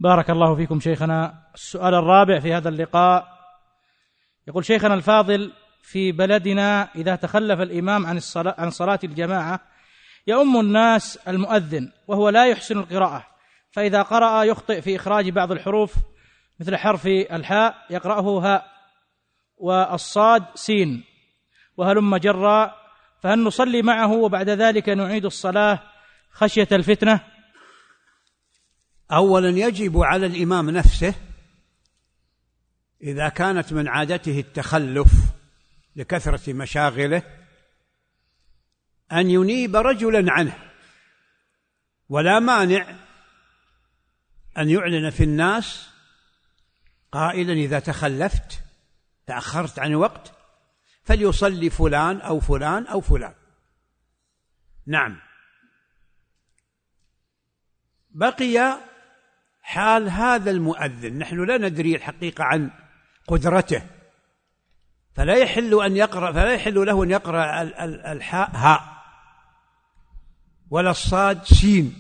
بارك الله فيكم شيخنا. السؤال الرابع في هذا اللقاء يقول: شيخنا الفاضل، في بلدنا إذا تخلف الإمام عن صلاة الجماعة يؤم الناس المؤذن وهو لا يحسن القراءة، فإذا قرأ يخطئ في إخراج بعض الحروف مثل حرف الحاء يقرأه هاء والصاد سين وهلم جرا، فهل نصلي معه وبعد ذلك نعيد الصلاة خشية الفتنة؟ أولا يجب على الإمام نفسه إذا كانت من عادته التخلف لكثرة مشاغله أن ينيب رجلا عنه، ولا مانع أن يعلن في الناس قائلا: إذا تخلفت تأخرت عن وقت فليصلي فلان أو فلان أو فلان. نعم. بقي حال هذا المؤذن، نحن لا ندري الحقيقة عن قدرته، فلا يحل له أن يقرأ الحاء هاء ولا الصاد سين،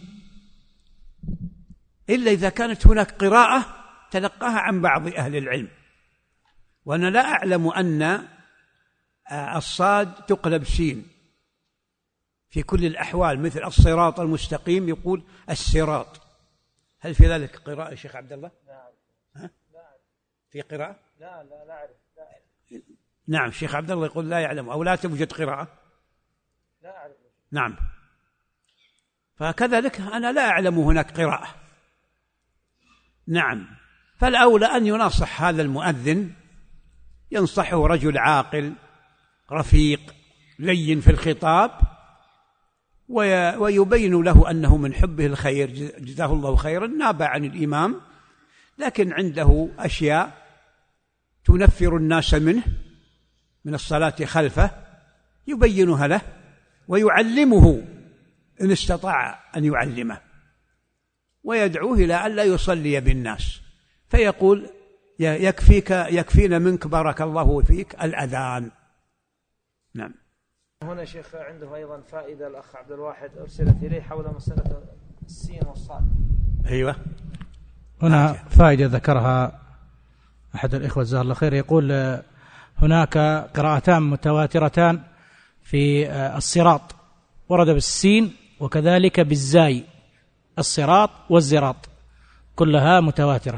إلا إذا كانت هناك قراءة تلقاها عن بعض أهل العلم. وأنا لا أعلم أن الصاد تقلب سين في كل الأحوال، مثل الصراط المستقيم يقول الصراط. هل في ذلك قراءة يا شيخ عبد الله؟ لا. في قراءة؟ لا أعرف. نعم، شيخ عبد الله يقول لا يعلم أو لا توجد قراءة. لا أعرف. نعم، فكذلك أنا لا أعلم هناك قراءة. نعم، فالأولى أن ينصح هذا المؤذن، ينصحه رجل عاقل رفيق لين في الخطاب، ويبين له أنه من حبه الخير جزاه الله خيرا نابع عن الإمام، لكن عنده أشياء تنفر الناس منه من الصلاة خلفه يبينها له ويعلمه إن استطاع أن يعلمه، ويدعوه إلى أن لا يصلي بالناس، فيقول: يكفينا منك بارك الله فيك الأذان. نعم. هنا شيخ عنده أيضا فائدة، الأخ عبد الواحد أرسلت إليه حول مسألة السين والصاد. أيوة، هنا فائدة ذكرها أحد الإخوة جزاه الله خير، يقول: هناك قراءتان متواترتان في الصراط، ورد بالسين وكذلك بالزاي، الصراط والزراط، كلها متواترة.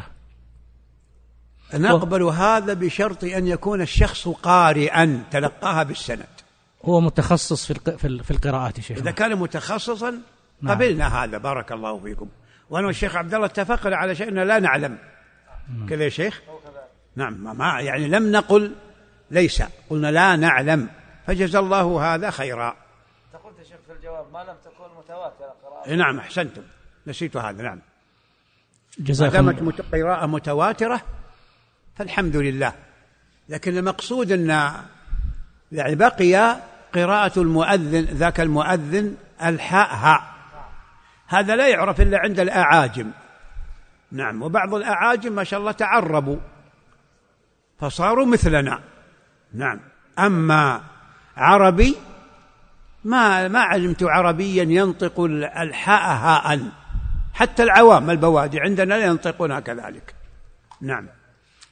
نقبل هذا بشرط أن يكون الشخص قارئا تلقاها بالسند. هو متخصص في القراءات شيخ. إذا كان متخصصا قبلنا هذا بارك الله فيكم. وأنا والشيخ عبد الله اتفقنا على شيء لا نعلم. كذا يا شيخ؟ نعم، ما يعني لم نقل ليس، قلنا لا نعلم، فجزا الله هذا خيرا. قلت يا شيخ في الجواب ما لم تكن متواترة قراءة. نعم، أحسنتم، نسيت هذا. نعم، جزاكم. ما دامت قراءة متواترة فالحمد لله، لكن المقصود أن يعني بقي قراءة المؤذن، ذاك المؤذن الحاء هاء، هذا لا يعرف إلا عند الأعاجم. نعم، وبعض الأعاجم ما شاء الله تعربوا فصاروا مثلنا. نعم، أما عربي ما علمت عربيا ينطق الحاء هاء، حتى العوام البوادي عندنا لا ينطقونها كذلك. نعم.